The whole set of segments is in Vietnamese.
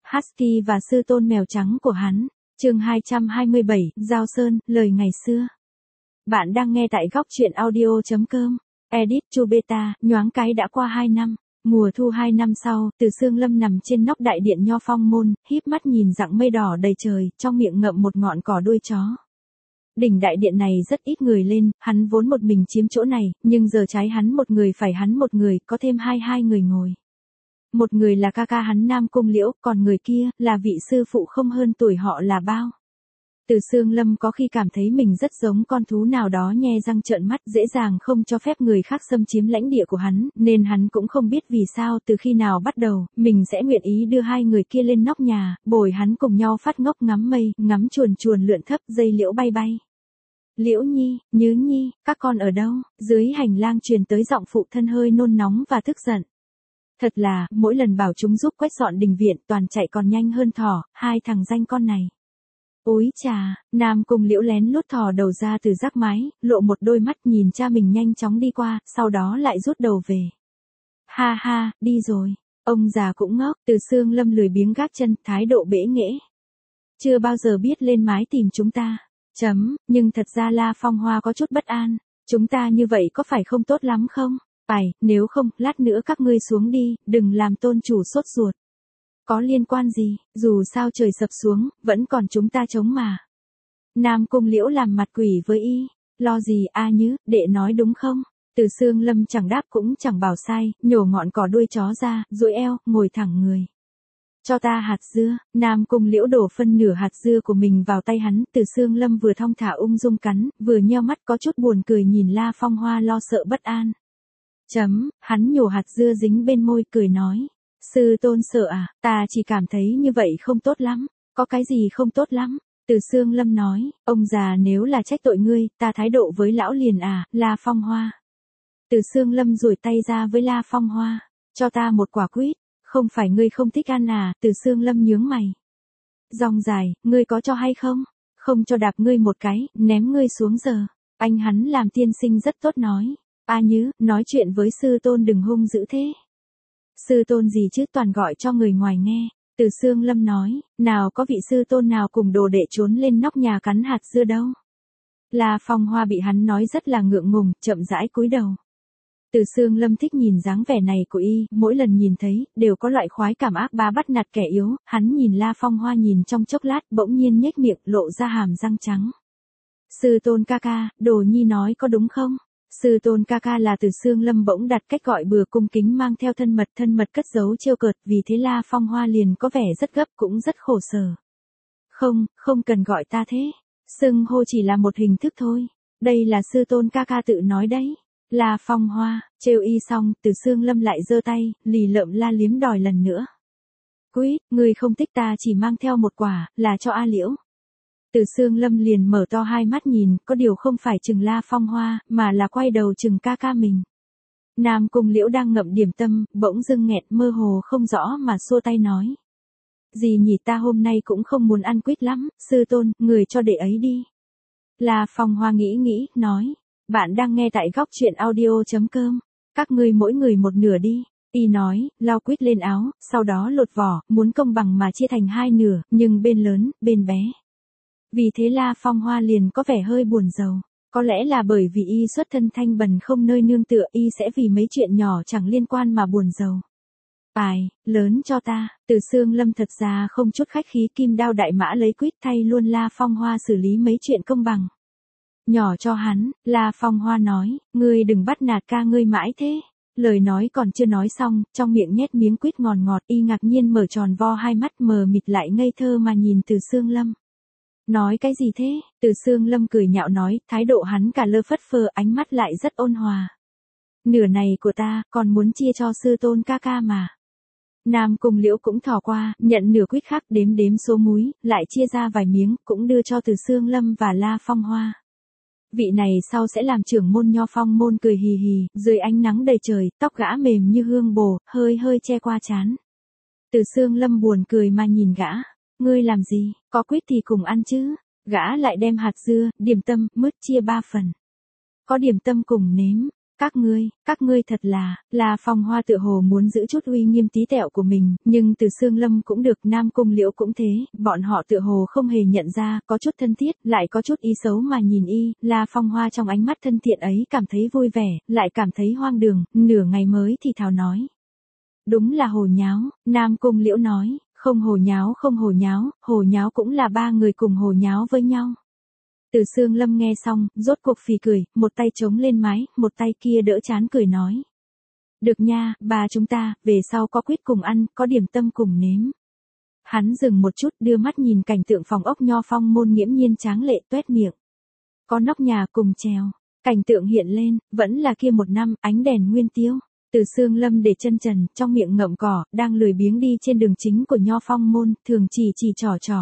Husky và sư tôn mèo trắng của hắn. Chương 227, Giao Sơn, lời ngày xưa. Bạn đang nghe tại góc truyện audio.com. Edit Chu Beta, nhoáng cái đã qua 2 năm. Mùa thu 2 năm sau, Từ Sương Lâm nằm trên nóc đại điện Nho Phong môn, híp mắt nhìn dặng mây đỏ đầy trời, trong miệng ngậm một ngọn cỏ đuôi chó. Đỉnh đại điện này rất ít người lên, hắn vốn một mình chiếm chỗ này, nhưng giờ trái hắn một người phải hắn một người, có thêm hai người ngồi. Một người là ca ca hắn Nam Cung Liễu, còn người kia là vị sư phụ không hơn tuổi họ là Bao. Từ Sương Lâm có khi cảm thấy mình rất giống con thú nào đó nhe răng trợn mắt, dễ dàng không cho phép người khác xâm chiếm lãnh địa của hắn, nên hắn cũng không biết vì sao từ khi nào bắt đầu, mình sẽ nguyện ý đưa hai người kia lên nóc nhà, bồi hắn cùng nhau phát ngốc ngắm mây, ngắm chuồn chuồn lượn thấp, dây liễu bay bay. Liễu Nhi, Nhứ Nhi, các con ở đâu? Dưới hành lang truyền tới giọng phụ thân hơi nôn nóng và tức giận. Thật là, mỗi lần bảo chúng giúp quét dọn đình viện toàn chạy còn nhanh hơn thỏ, hai thằng danh con này. Ôi chà, Nam Cung Liễu lén lút thò đầu ra từ rác mái, lộ một đôi mắt nhìn cha mình nhanh chóng đi qua, sau đó lại rút đầu về. Ha ha, đi rồi. Ông già cũng ngốc, Từ Sương Lâm lười biếng gác chân, thái độ bẽ nghễ. Chưa bao giờ biết lên mái tìm chúng ta. Nhưng thật ra La Phong Hoa có chút bất an. Chúng ta như vậy có phải không tốt lắm không? Nếu không, lát nữa các ngươi xuống đi, đừng làm tôn chủ sốt ruột. Có liên quan gì, dù sao trời sập xuống, vẫn còn chúng ta chống mà. Nam Cung Liễu làm mặt quỷ với y. Lo gì a Nhứ, đệ nói đúng không? Từ Sương Lâm chẳng đáp cũng chẳng bảo sai, nhổ ngọn cỏ đuôi chó ra, duỗi eo, ngồi thẳng người. Cho ta hạt dưa. Nam Cung Liễu đổ phân nửa hạt dưa của mình vào tay hắn. Từ Sương Lâm vừa thong thả ung dung cắn, vừa nheo mắt có chút buồn cười nhìn La Phong Hoa lo sợ bất an. Hắn nhổ hạt dưa dính bên môi cười nói. Sư tôn sợ à, ta chỉ cảm thấy như vậy không tốt lắm. Có cái gì không tốt lắm? Từ Sương Lâm nói, ông già nếu là trách tội ngươi, ta thái độ với lão liền à, La Phong Hoa. Từ Sương Lâm duỗi tay ra với La Phong Hoa, cho ta một quả quýt, không phải ngươi không thích ăn à, Từ Sương Lâm nhướng mày. Dòng dài, ngươi có cho hay không? Không cho đạp ngươi một cái, ném ngươi xuống giờ. Anh hắn làm tiên sinh rất tốt nói. A Nhứ, nói chuyện với sư tôn đừng hung dữ thế. Sư tôn gì chứ toàn gọi cho người ngoài nghe. Từ Sương Lâm nói, nào có vị sư tôn nào cùng đồ đệ trốn lên nóc nhà cắn hạt dưa đâu. La Phong Hoa bị hắn nói rất là ngượng ngùng, chậm rãi cúi đầu. Từ Sương Lâm thích nhìn dáng vẻ này của y, mỗi lần nhìn thấy, đều có loại khoái cảm ác bá bắt nạt kẻ yếu, hắn nhìn La Phong Hoa nhìn trong chốc lát, bỗng nhiên nhếch miệng, lộ ra hàm răng trắng. Sư tôn ca ca, Đồ Nhi nói có đúng không? Sư tôn ca ca là Từ Sương Lâm bỗng đặt cách gọi bừa cung kính mang theo thân mật cất giấu trêu cợt, vì thế La Phong Hoa liền có vẻ rất gấp cũng rất khổ sở. Không cần gọi ta thế, xưng hô chỉ là một hình thức thôi, đây là sư tôn ca ca tự nói đấy. La Phong Hoa, trêu y xong, Từ Sương Lâm lại giơ tay, lì lợm la liếm đòi lần nữa. Quýt, ngươi không thích ta chỉ mang theo một quả, là cho A Liễu. Từ Sương Lâm liền mở to hai mắt nhìn, có điều không phải chừng La Phong Hoa, mà là quay đầu chừng ca ca mình. Nam Cung Liễu đang ngậm điểm tâm, bỗng dưng nghẹn mơ hồ không rõ mà xua tay nói. Gì nhỉ, ta hôm nay cũng không muốn ăn quýt lắm, sư tôn, người cho đệ ấy đi. La Phong Hoa nghĩ, nói. Bạn đang nghe tại góc truyện audio.com. Các ngươi mỗi người một nửa đi. Y nói, lau quýt lên áo, sau đó lột vỏ, muốn công bằng mà chia thành hai nửa, nhưng bên lớn, bên bé. Vì thế La Phong Hoa liền có vẻ hơi buồn rầu. Có lẽ là bởi vì y xuất thân thanh bần không nơi nương tựa, y sẽ vì mấy chuyện nhỏ chẳng liên quan mà buồn rầu. Lớn cho ta. Từ Sương Lâm thật ra không chút khách khí, kim đao đại mã lấy quýt thay luôn La Phong Hoa xử lý mấy chuyện công bằng. Nhỏ cho hắn, La Phong Hoa nói, ngươi đừng bắt nạt ca ngươi mãi thế. Lời nói còn chưa nói xong, trong miệng nhét miếng quýt ngọt, y ngạc nhiên mở tròn vo hai mắt mờ mịt lại ngây thơ mà nhìn Từ Sương Lâm. Nói cái gì thế? Từ Sương Lâm cười nhạo nói, thái độ hắn cả lơ phất phơ, ánh mắt lại rất ôn hòa. Nửa này của ta, còn muốn chia cho sư tôn ca ca mà. Nam Cung Liễu cũng thò qua, nhận nửa quýt khác, đếm số múi, lại chia ra vài miếng, cũng đưa cho Từ Sương Lâm và La Phong Hoa. Vị này sau sẽ làm trưởng môn Nho Phong môn cười hì hì, dưới ánh nắng đầy trời, tóc gã mềm như hương bồ, hơi che qua trán. Từ Sương Lâm buồn cười mà nhìn gã. Ngươi làm gì, có quýt thì cùng ăn chứ. Gã lại đem hạt dưa, điểm tâm, mứt chia 3 phần. Có điểm tâm cùng nếm. Các ngươi thật là Phong Hoa tựa hồ muốn giữ chút uy nghiêm tí tẹo của mình, nhưng Từ Xương Lâm cũng được, Nam Cung Liễu cũng thế, bọn họ tựa hồ không hề nhận ra, có chút thân thiết, lại có chút ý xấu mà nhìn y, La Phong Hoa trong ánh mắt thân thiện ấy cảm thấy vui vẻ, lại cảm thấy hoang đường, nửa ngày mới thì thào nói. Đúng là hồ nháo, Nam Cung Liễu nói, không hồ nháo cũng là ba người cùng hồ nháo với nhau. Từ Xương Lâm nghe xong, rốt cuộc phì cười, một tay chống lên mái, một tay kia đỡ chán cười nói. Được nha, ba chúng ta, về sau có quýt cùng ăn, có điểm tâm cùng nếm. Hắn dừng một chút đưa mắt nhìn cảnh tượng phòng ốc Nho Phong môn nghiễm nhiên tráng lệ toét miệng. Có nóc nhà cùng trèo, cảnh tượng hiện lên, vẫn là kia một năm, ánh đèn nguyên tiêu. Từ Xương Lâm để chân trần, trong miệng ngậm cỏ, đang lười biếng đi trên đường chính của Nho Phong môn, thường chỉ trỏ.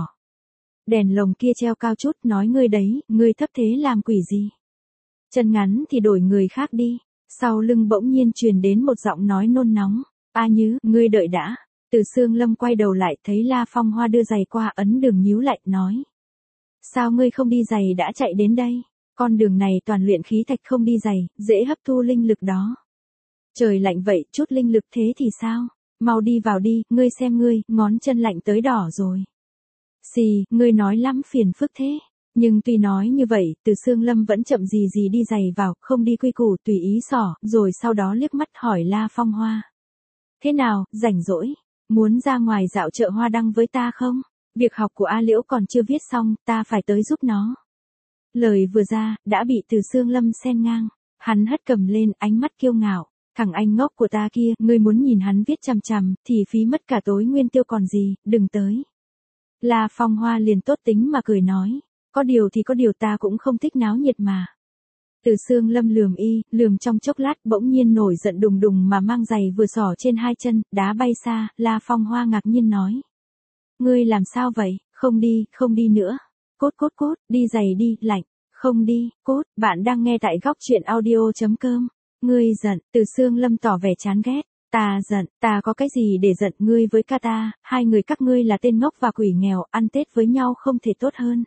Đèn lồng kia treo cao chút, nói ngươi đấy, ngươi thấp thế làm quỷ gì? Chân ngắn thì đổi người khác đi. Sau lưng bỗng nhiên truyền đến một giọng nói nôn nóng. A Nhứ, ngươi đợi đã. Từ Xương Lâm quay đầu lại thấy La Phong Hoa đưa giày qua, ấn đường nhíu lại, nói. Sao ngươi không đi giày đã chạy đến đây? Con đường này toàn luyện khí thạch, không đi giày, dễ hấp thu linh lực đó. Trời lạnh vậy, chút linh lực thế thì sao? Mau đi vào đi, ngươi xem ngươi, ngón chân lạnh tới đỏ rồi. Xì, ngươi nói lắm phiền phức thế. Nhưng tuy nói như vậy, Từ Xương Lâm vẫn chậm gì đi giày vào, không đi quy củ, tùy ý xỏ, rồi sau đó liếc mắt hỏi La Phong Hoa. Thế nào, rảnh rỗi, muốn ra ngoài dạo chợ hoa đăng với ta không? Việc học của A Liễu còn chưa viết xong, ta phải tới giúp nó. Lời vừa ra, đã bị Từ Xương Lâm xen ngang. Hắn hất cầm lên, ánh mắt kiêu ngạo. Thằng anh ngốc của ta kia, ngươi muốn nhìn hắn viết chằm chằm, thì phí mất cả tối nguyên tiêu còn gì, đừng tới. La Phong Hoa liền tốt tính mà cười nói. Có điều thì có điều, ta cũng không thích náo nhiệt mà. Từ Xương Lâm lườm trong chốc lát, bỗng nhiên nổi giận đùng đùng mà mang giày vừa xỏ trên hai chân, đá bay xa. La Phong Hoa ngạc nhiên nói. Ngươi làm sao vậy, không đi nữa. Cốt, đi giày đi, lạnh. Không đi, cốt, bạn đang nghe tại góc truyện audio.com. Ngươi giận, Từ Xương Lâm tỏ vẻ chán ghét. Ta giận, ta có cái gì để giận, ngươi với ca ta, hai người các ngươi là tên ngốc và quỷ nghèo, ăn Tết với nhau không thể tốt hơn.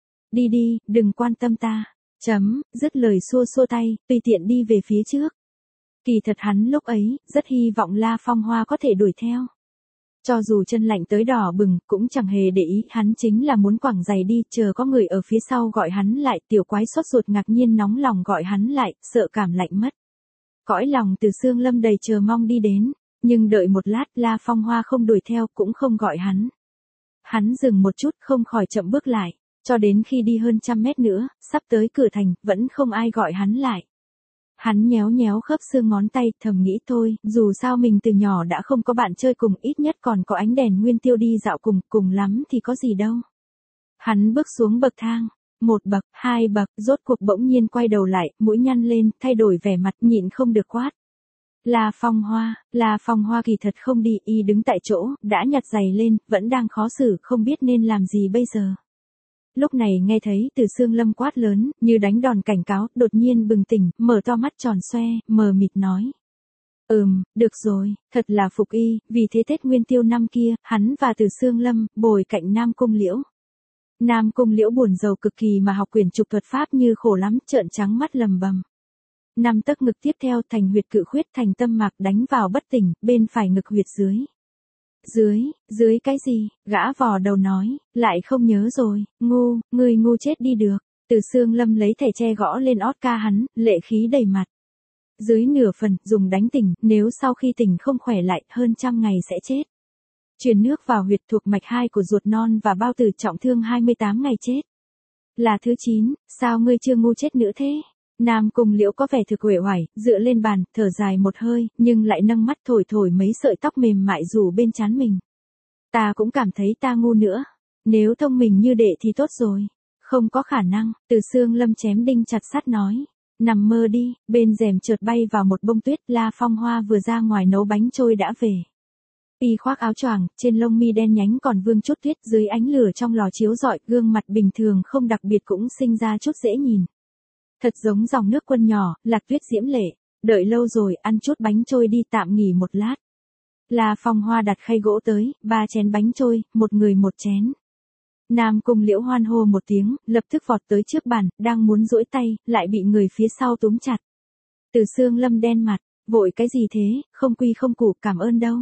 Đi, đừng quan tâm ta. Dứt lời xua tay, tùy tiện đi về phía trước. Kỳ thật hắn lúc ấy, rất hy vọng La Phong Hoa có thể đuổi theo. Cho dù chân lạnh tới đỏ bừng, cũng chẳng hề để ý, hắn chính là muốn quẳng giày đi, chờ có người ở phía sau gọi hắn lại, tiểu quái sốt ruột ngạc nhiên nóng lòng gọi hắn lại, sợ cảm lạnh mất. Cõi lòng Từ Xương Lâm đầy chờ mong đi đến, nhưng đợi một lát, La Phong Hoa không đuổi theo, cũng không gọi hắn. Hắn dừng một chút, không khỏi chậm bước lại, cho đến khi đi hơn 100 mét nữa, sắp tới cửa thành, vẫn không ai gọi hắn lại. Hắn nhéo khớp xương ngón tay, thầm nghĩ thôi, dù sao mình từ nhỏ đã không có bạn chơi cùng, ít nhất còn có ánh đèn nguyên tiêu đi dạo cùng lắm thì có gì đâu. Hắn bước xuống bậc thang, 1 bậc, 2 bậc, rốt cuộc bỗng nhiên quay đầu lại, mũi nhăn lên, thay đổi vẻ mặt, nhịn không được quát. La Phong Hoa kỳ thật không đi, y đứng tại chỗ, đã nhặt giày lên, vẫn đang khó xử, không biết nên làm gì bây giờ. Lúc này nghe thấy Từ Xương Lâm quát lớn, như đánh đòn cảnh cáo, đột nhiên bừng tỉnh, mở to mắt tròn xoe, mờ mịt nói. Được rồi, thật là phục y, vì thế Tết Nguyên Tiêu năm kia, hắn và Từ Xương Lâm, bồi cạnh Nam Cung Liễu. Nam Cung Liễu buồn rầu cực kỳ mà học quyển trục thuật pháp như khổ lắm, trợn trắng mắt lầm bầm. 5 tấc ngực tiếp theo thành huyệt cự khuyết, thành tâm mạc đánh vào bất tỉnh, bên phải ngực huyệt dưới. Dưới cái gì, gã vò đầu nói, lại không nhớ rồi, người ngu chết đi được. Từ Xương Lâm lấy thẻ tre gõ lên ót ca hắn, lệ khí đầy mặt. Dưới nửa phần, dùng đánh tỉnh, nếu sau khi tỉnh không khỏe lại, hơn 100 ngày sẽ chết. Truyền nước vào huyệt thuộc mạch 2 của ruột non và bao tử, trọng thương 28 ngày chết. Là thứ 9, sao ngươi chưa ngu chết nữa thế? Nam Cung Liễu có vẻ thực uể oải, dựa lên bàn, thở dài một hơi, nhưng lại nâng mắt thổi mấy sợi tóc mềm mại rủ bên trán mình. Ta cũng cảm thấy ta ngu nữa. Nếu thông minh như đệ thì tốt rồi. Không có khả năng, Từ Xương Lâm chém đinh chặt sắt nói. Nằm mơ đi, bên rèm chợt bay vào một bông tuyết, La Phong Hoa vừa ra ngoài nấu bánh trôi đã về. Y khoác áo choàng, trên lông mi đen nhánh còn vương chút tuyết, dưới ánh lửa trong lò chiếu rọi, gương mặt bình thường không đặc biệt cũng sinh ra chút dễ nhìn. Thật giống dòng nước quân nhỏ, lạc tuyết diễm lệ, đợi lâu rồi, ăn chút bánh trôi đi, tạm nghỉ một lát. La Phong Hoa đặt khay gỗ tới, 3 chén bánh trôi, một người một chén. Nam Cung Liễu hoan hô một tiếng, lập tức vọt tới trước bàn, đang muốn duỗi tay, lại bị người phía sau túm chặt. Từ Sương Lâm đen mặt, vội cái gì thế, không quy không củ, cảm ơn đâu.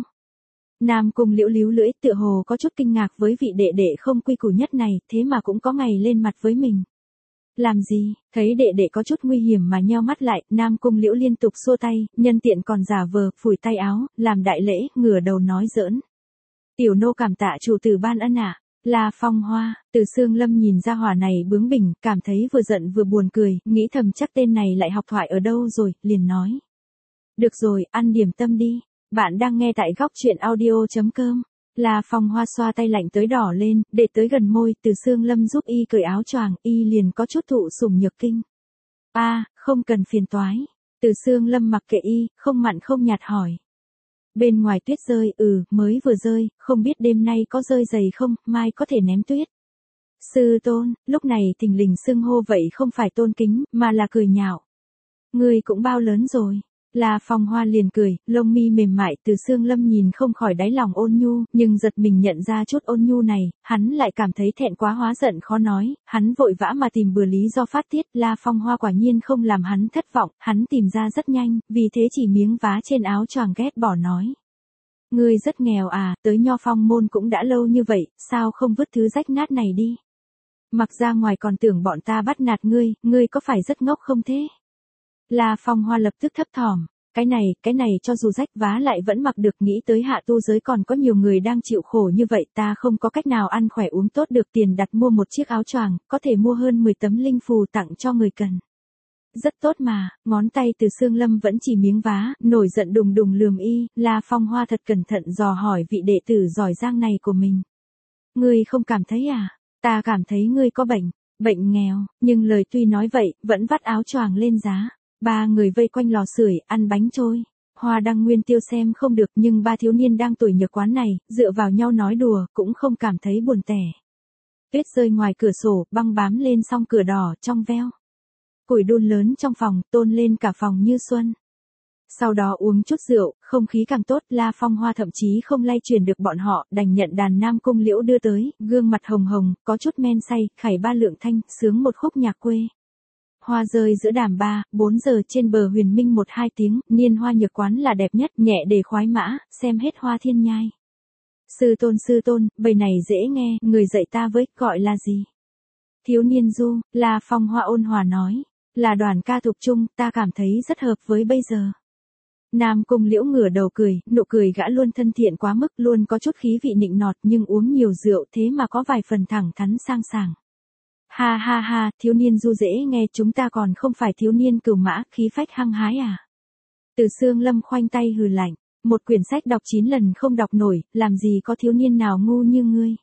Nam Cung Liễu líu lưỡi, tựa hồ có chút kinh ngạc với vị đệ đệ không quy củ nhất này, thế mà cũng có ngày lên mặt với mình. Làm gì, thấy đệ đệ có chút nguy hiểm mà nheo mắt lại, Nam Cung Liễu liên tục xua tay, nhân tiện còn giả vờ, phủi tay áo, làm đại lễ, ngửa đầu nói giỡn. Tiểu nô cảm tạ chủ tử ban ân ạ. La Phong Hoa, Từ Sương Lâm nhìn ra hỏa này bướng bỉnh, cảm thấy vừa giận vừa buồn cười, nghĩ thầm chắc tên này lại học thoại ở đâu rồi, liền nói. Được rồi, ăn điểm tâm đi. Bạn đang nghe tại góc truyện audio.com. La Phong Hoa xoa tay lạnh tới đỏ lên, để tới gần môi, Từ Sương Lâm giúp y cởi áo choàng, y liền có chút thụ sủng nhược kinh. Không cần phiền toái. Từ Sương Lâm mặc kệ y, không mặn không nhạt hỏi. Bên ngoài tuyết rơi, mới vừa rơi, không biết đêm nay có rơi dày không, mai có thể ném tuyết. Sư tôn, lúc này thình lình xưng hô vậy không phải tôn kính, mà là cười nhạo. Ngươi cũng bao lớn rồi. La Phong Hoa liền cười, lông mi mềm mại, Từ Sương Lâm nhìn không khỏi đáy lòng ôn nhu, nhưng giật mình nhận ra chút ôn nhu này, hắn lại cảm thấy thẹn quá hóa giận khó nói, hắn vội vã mà tìm bừa lý do phát tiết, La Phong Hoa quả nhiên không làm hắn thất vọng, hắn tìm ra rất nhanh, vì thế chỉ miếng vá trên áo choàng ghét bỏ nói. Ngươi rất nghèo à, tới Nho Phong môn cũng đã lâu như vậy, sao không vứt thứ rách nát này đi? Mặc ra ngoài còn tưởng bọn ta bắt nạt ngươi có phải rất ngốc không thế? La Phong Hoa lập tức thấp thỏm, cái này cho dù rách vá lại vẫn mặc được, nghĩ tới hạ tu giới còn có nhiều người đang chịu khổ như vậy, ta không có cách nào ăn khỏe uống tốt được, tiền đặt mua một chiếc áo choàng, có thể mua hơn 10 tấm linh phù tặng cho người cần. Rất tốt mà, ngón tay Từ Sương Lâm vẫn chỉ miếng vá, nổi giận đùng đùng lườm y, La Phong Hoa thật cẩn thận dò hỏi vị đệ tử giỏi giang này của mình. Ngươi không cảm thấy à? Ta cảm thấy ngươi có bệnh nghèo, nhưng lời tuy nói vậy, vẫn vắt áo choàng lên giá. Ba người vây quanh lò sưởi, ăn bánh trôi. Hoa Đăng Nguyên Tiêu xem không được, nhưng ba thiếu niên đang tuổi nhược quán này, dựa vào nhau nói đùa, cũng không cảm thấy buồn tẻ. Tuyết rơi ngoài cửa sổ, băng bám lên song cửa đỏ, trong veo. Củi đun lớn trong phòng, tôn lên cả phòng như xuân. Sau đó uống chút rượu, không khí càng tốt, La Phong Hoa thậm chí không lay chuyển được bọn họ, đành nhận đàn Nam Cung Liễu đưa tới, gương mặt hồng hồng, có chút men say, khảy ba lượng thanh, sướng một khúc nhạc quê. Hoa rơi giữa đàm 3-4 giờ trên bờ huyền minh 1-2 tiếng, niên hoa nhược quán là đẹp nhất, nhẹ để khoái mã, xem hết hoa thiên nhai. Sư tôn, bài này dễ nghe, người dạy ta với, gọi là gì? Thiếu niên du, La Phong Hoa ôn hòa nói, là đoàn ca thục trung, ta cảm thấy rất hợp với bây giờ. Nam Cung Liễu ngửa đầu cười, nụ cười gã luôn thân thiện quá mức, luôn có chút khí vị nịnh nọt, nhưng uống nhiều rượu thế mà có vài phần thẳng thắn sang sảng. Ha, thiếu niên du dễ nghe, chúng ta còn không phải thiếu niên cửu mã, khí phách hăng hái à? Từ Sương Lâm khoanh tay hừ lạnh, một quyển sách đọc 9 lần không đọc nổi, làm gì có thiếu niên nào ngu như ngươi.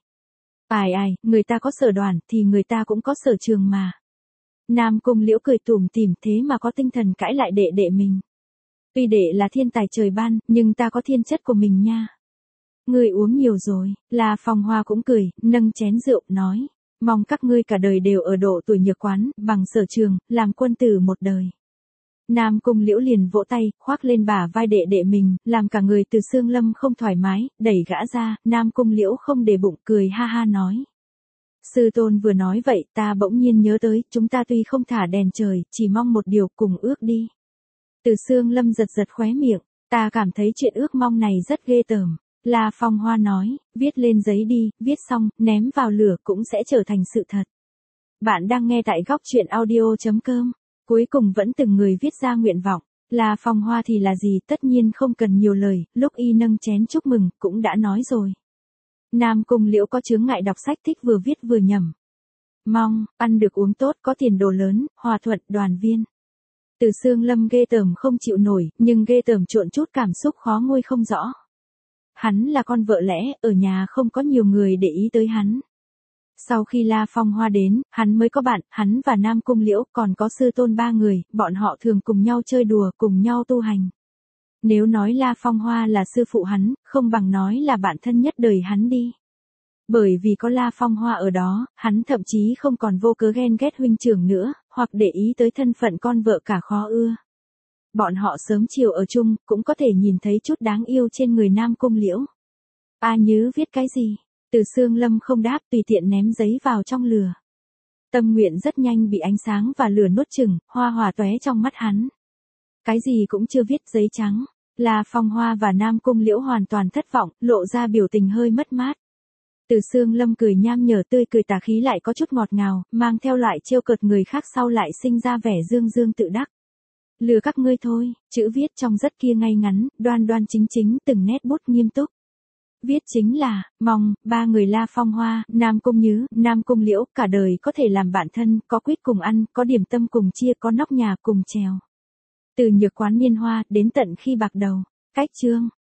Người ta có sở đoàn, thì người ta cũng có sở trường mà. Nam Cung Liễu cười tủm tỉm, thế mà có tinh thần cãi lại đệ mình. Tuy đệ là thiên tài trời ban, nhưng ta có thiên chất của mình nha. Ngươi uống nhiều rồi, La Phong Hoa cũng cười, nâng chén rượu, nói. Mong các ngươi cả đời đều ở độ tuổi nhược quán, bằng sở trường, làm quân tử một đời. Nam Cung Liễu liền vỗ tay, khoác lên bả vai đệ mình, làm cả người Từ Sương Lâm không thoải mái, đẩy gã ra, Nam Cung Liễu không để bụng, cười ha nói. Sư tôn vừa nói vậy, ta bỗng nhiên nhớ tới, chúng ta tuy không thả đèn trời, chỉ mong một điều, cùng ước đi. Từ Sương Lâm giật khóe miệng, ta cảm thấy chuyện ước mong này rất ghê tởm. La Phong Hoa nói, viết lên giấy đi, viết xong, ném vào lửa cũng sẽ trở thành sự thật. Bạn đang nghe tại góc truyện audio.com. Cuối cùng vẫn từng người viết ra nguyện vọng. La Phong Hoa thì là gì, tất nhiên không cần nhiều lời, lúc y nâng chén chúc mừng, cũng đã nói rồi. Nam Cung Liễu có chướng ngại đọc sách, thích vừa viết vừa nhẩm. Mong, ăn được uống tốt, có tiền đồ lớn, hòa thuận, đoàn viên. Từ Sương Lâm ghê tởm không chịu nổi, nhưng ghê tởm trộn chút cảm xúc khó nguôi không rõ. Hắn là con vợ lẽ, ở nhà không có nhiều người để ý tới hắn. Sau khi La Phong Hoa đến, hắn mới có bạn, hắn và Nam Cung Liễu, còn có sư tôn 3 người, bọn họ thường cùng nhau chơi đùa, cùng nhau tu hành. Nếu nói La Phong Hoa là sư phụ hắn, không bằng nói là bạn thân nhất đời hắn đi. Bởi vì có La Phong Hoa ở đó, hắn thậm chí không còn vô cớ ghen ghét huynh trưởng nữa, hoặc để ý tới thân phận con vợ cả khó ưa. Bọn họ sớm chiều ở chung, cũng có thể nhìn thấy chút đáng yêu trên người Nam Cung Liễu. Nhứ viết cái gì? Từ Sương Lâm không đáp, tùy tiện ném giấy vào trong lửa. Tâm nguyện rất nhanh bị ánh sáng và lửa nuốt chửng, hoa hỏa tóe trong mắt hắn. Cái gì cũng chưa viết, giấy trắng. La Phong Hoa và Nam Cung Liễu hoàn toàn thất vọng, lộ ra biểu tình hơi mất mát. Từ Sương Lâm cười nham nhở, tươi cười tà khí lại có chút ngọt ngào, mang theo loại trêu cợt người khác sau lại sinh ra vẻ dương dương tự đắc. Lừa các ngươi thôi, chữ viết trong rất kia ngay ngắn, đoan đoan chính chính, từng nét bút nghiêm túc. Viết chính là, mong, ba người La Phong Hoa, Nam Cung Nhứ, Nam Cung Liễu, cả đời có thể làm bạn thân, có quýt cùng ăn, có điểm tâm cùng chia, có nóc nhà cùng trèo. Từ nhược quán niên hoa, đến tận khi bạc đầu. Cách chương.